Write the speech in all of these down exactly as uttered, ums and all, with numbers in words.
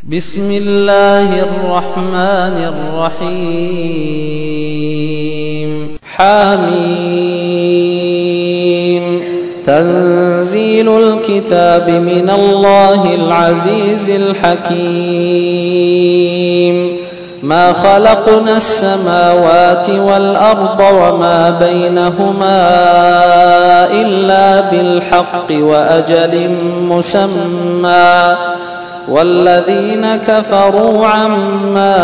بسم الله الرحمن الرحيم. حميم. تنزيل الكتاب من الله العزيز الحكيم. ما خلقنا السماوات والأرض وما بينهما إلا بالحق وأجل مسمى، والذين كفروا عما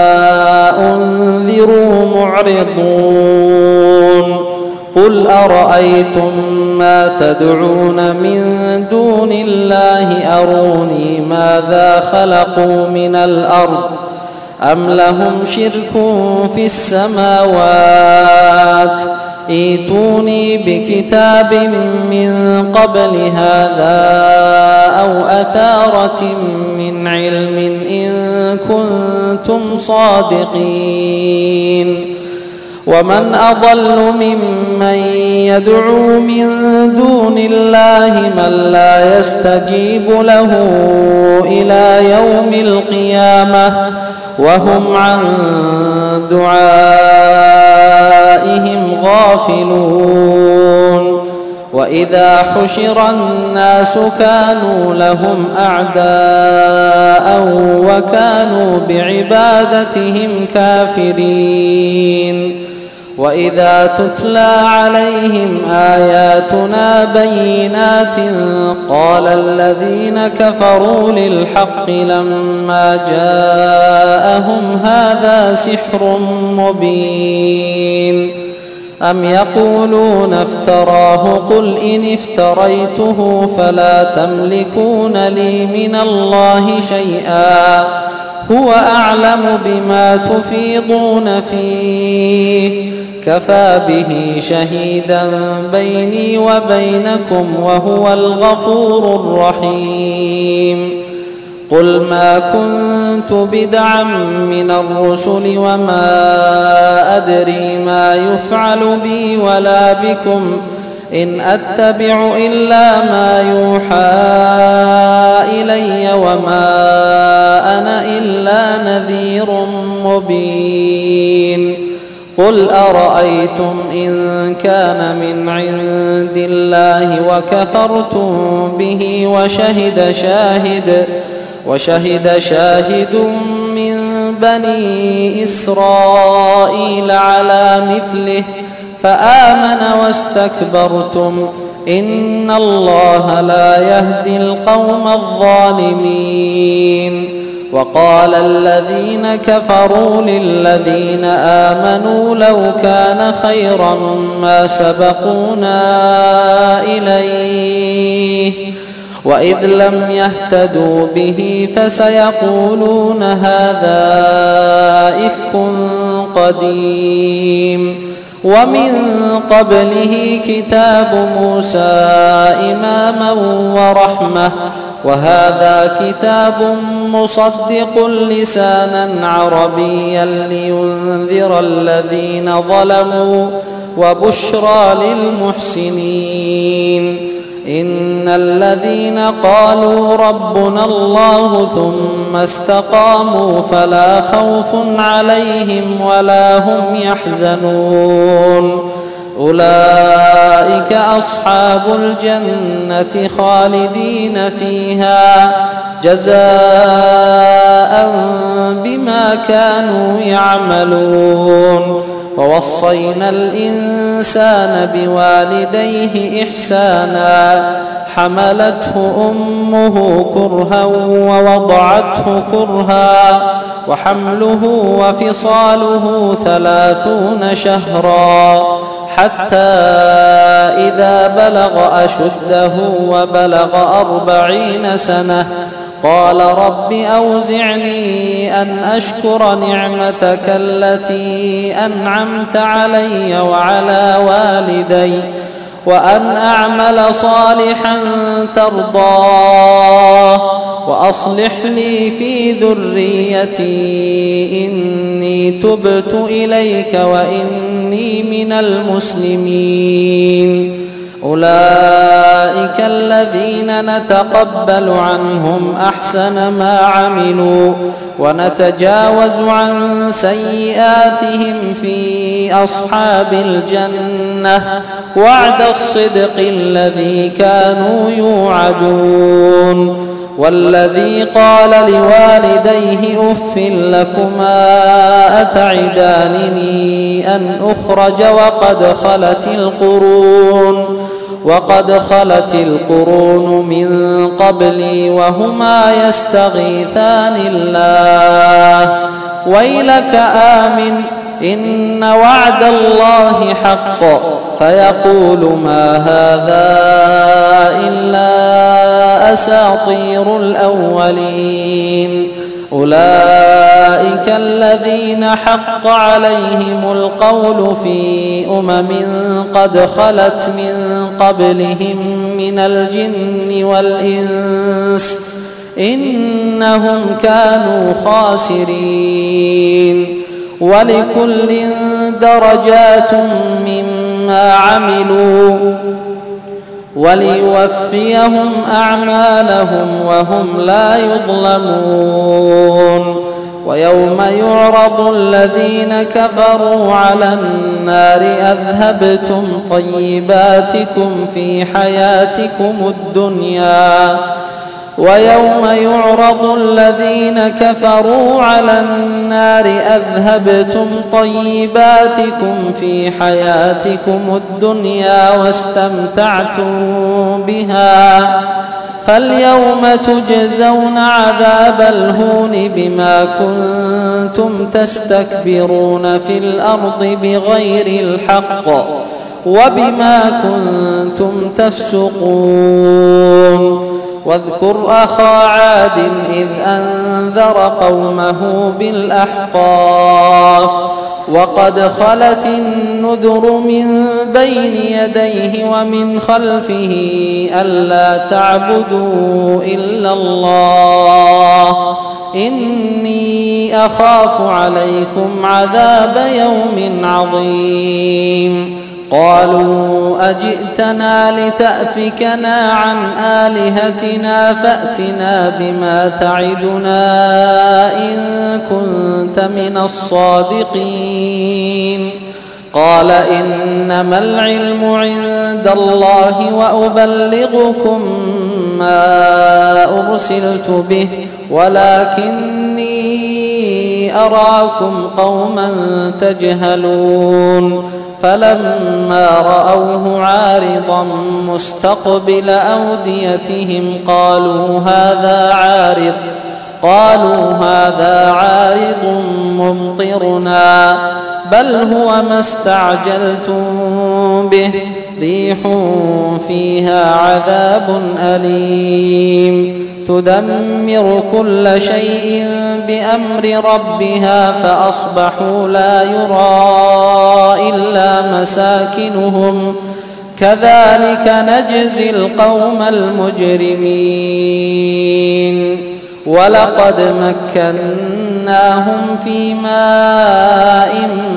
أنذروا معرضون. قل أرأيتم ما تدعون من دون الله أروني ماذا خلقوا من الأرض أم لهم شرك في السماوات؟ ائتوني بكتاب من قبل هذا أو أثارة من علم إن كنتم صادقين. ومن أضل ممن يدعو من دون الله من لا يستجيب له إلى يوم القيامة وهم عن دعائهم غافلون. وإذا حشر الناس كانوا لهم أعداء وكانوا بعبادتهم كافرين. وإذا تتلى عليهم آياتنا بينات قال الذين كفروا للحق لما جاءهم هذا سحر مبين. أم يقولون افتراه قل إن افتريته فلا تملكون لي من الله شيئا هو أعلم بما تفيضون فيه كفى به شهيدا بيني وبينكم وهو الغفور الرحيم. قل ما كنت بدعا من الرسل وما أدري ما يفعل بي ولا بكم إن أتبع إلا ما يوحى إلي وما أنا إلا نذير مبين. قل أرأيتم إن كان من عند الله وكفرتم به وشهد شاهد وشهد شاهد من بني إسرائيل على مثله فآمن واستكبرتم إن الله لا يهدي القوم الظالمين. وقال الذين كفروا للذين آمنوا لو كان خيرا ما سبقونا إليه وإذ لم يهتدوا به فسيقولون هذا إفك قديم. ومن قبله كتاب موسى إماما ورحمة وهذا كتاب مصدق لسانا عربيا لينذر الذين ظلموا وبشرى للمحسنين. إن الذين قالوا ربنا الله ثم استقاموا فلا خوف عليهم ولا هم يحزنون أولئك أصحاب الجنة خالدين فيها جزاء بما كانوا يعملون. ووصينا الإنسان بوالديه إحسانا حملته أمه كرها ووضعته كرها وحمله وفصاله ثلاثون شهرا حتى إذا بلغ أشده وبلغ أربعين سنة قال رب أوزعني أن أشكر نعمتك التي أنعمت علي وعلى والدي وأن أعمل صالحا ترضاه وأصلح لي في ذريتي إني تبت إليك وإني من المسلمين. أولئك الذين نتقبل عنهم أحسن ما عملوا ونتجاوز عن سيئاتهم في أصحاب الجنة وعد الصدق الذي كانوا يوعدون. والذي قال لوالديه أف لكما أتعدانني أن أخرج وقد خلت القرون وقد خلت القرون من قبلي وهما يستغيثان الله ويلك آمن إن وعد الله حق فيقول ما هذا إلا أساطير الأولين. أولئك الذين حق عليهم القول في أمم قد خلت من قبلهم من الجن والإنس إنهم كانوا خاسرين. ولكل درجات مما عملوا وليوفيهم أعمالهم وهم لا يظلمون. ويوم يعرض الذين كفروا على النار أذهبتم طيباتكم في حياتكم الدنيا ويوم يعرض الذين كفروا على النار أذهبتم طيباتكم في حياتكم الدنيا واستمتعتم بها فاليوم تجزون عذاب الهون بما كنتم تستكبرون في الأرض بغير الحق وبما كنتم تفسقون. واذكر أخا عاد إذ أنذر قومه بالأحقاف وقد خلت النذر من بين يديه ومن خلفه ألا تعبدوا إلا الله إني أخاف عليكم عذاب يوم عظيم. قالوا أجئتنا لتأفكنا عن آلهتنا فأتنا بما تعدنا إن كنت من الصادقين. قال إنما العلم عند الله وأبلغكم ما أرسلت به ولكني أراكم قوما تجهلون. فلما رأوه عارضا مستقبل أوديتهم قالوا هذا عارض قالوا هذا عارض ممطرنا بل هو ما استعجلتم به ريح فيها عذاب أليم تدمر كل شيء بأمر ربها فأصبحوا لا يرى إلا مساكنهم كذلك نجزي القوم المجرمين. ولقد مكناهم في ماء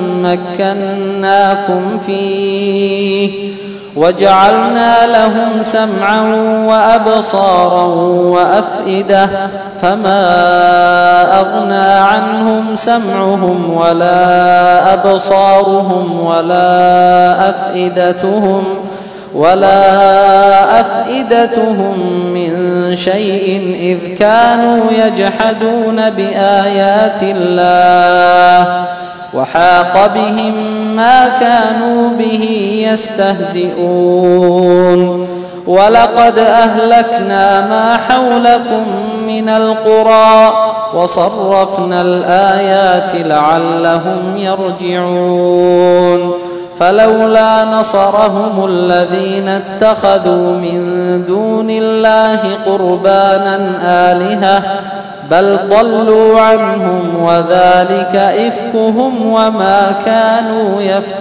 مكناكم فيه وجعلنا لهم سمعا وأبصارا وأفئدة فما أغنى عنهم سمعهم ولا أبصارهم ولا أفئدتهم ولا أفئدتهم من شيء إذ كانوا يجحدون بآيات الله وحاق بهم ما كانوا به يستهزئون. ولقد أهلكنا ما حولكم من القرى وصرفنا الآيات لعلهم يرجعون. فلولا نصرهم الذين اتخذوا من دون الله قربانا آلهة بل ضلوا عنهم وذلك إفكهم وما كانوا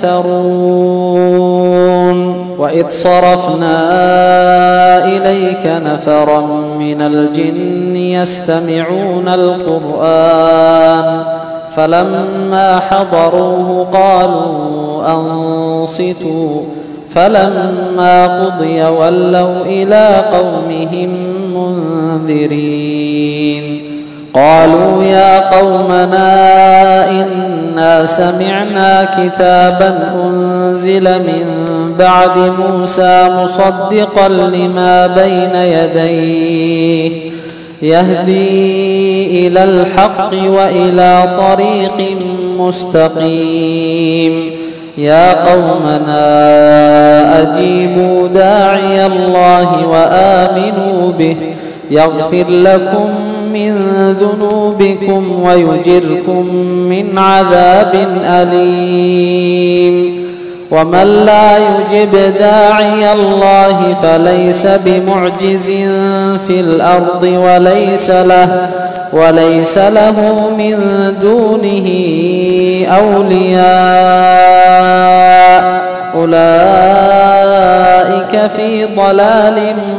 يفترون. وإذ صرفنا إليك نفرا من الجن يستمعون القرآن فلما حضروه قالوا أنصتوا فلما قضي ولوا إلى قومهم منذرين قالوا يا قومنا إنا سمعنا كتابا أنزل من بعد موسى مصدقا لما بين يديه يهدي إلى الحق وإلى طريق مستقيم يا قومنا أجيبوا داعي الله وآمنوا به يغفر لكم من ذنوبكم ويجركم من عذاب أليم ومن لا يجب داعي الله فليس بمعجز في الأرض وليس له وليس له من دونه أولياء أولئك في ضلال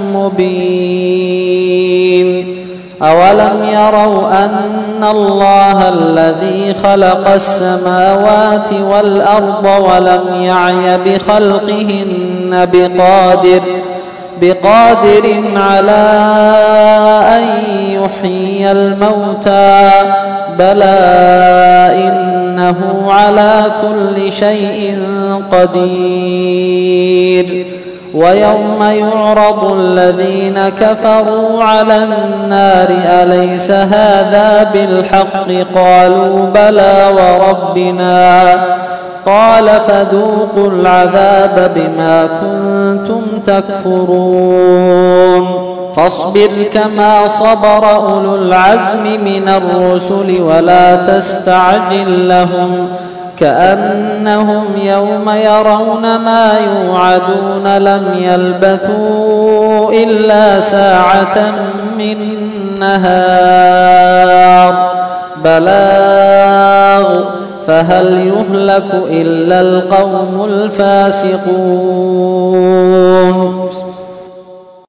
مبين أولم يروا أن الله الذي خلق السماوات والأرض ولم يعي بخلقهن بقادر بقادر على أن يحيي الموتى بلى إنه على كل شيء قدير ويوم يعرض الذين كفروا على النار أليس هذا بالحق قالوا بلى وربنا قال فذوقوا العذاب بما كنتم تكفرون فاصبر كما صبر أولو العزم من الرسل ولا تستعجل لهم كأنهم يوم يرون ما يوعدون لم يلبثوا إلا ساعة من نهار بلاغ فهل يهلك إلا القوم الفاسقون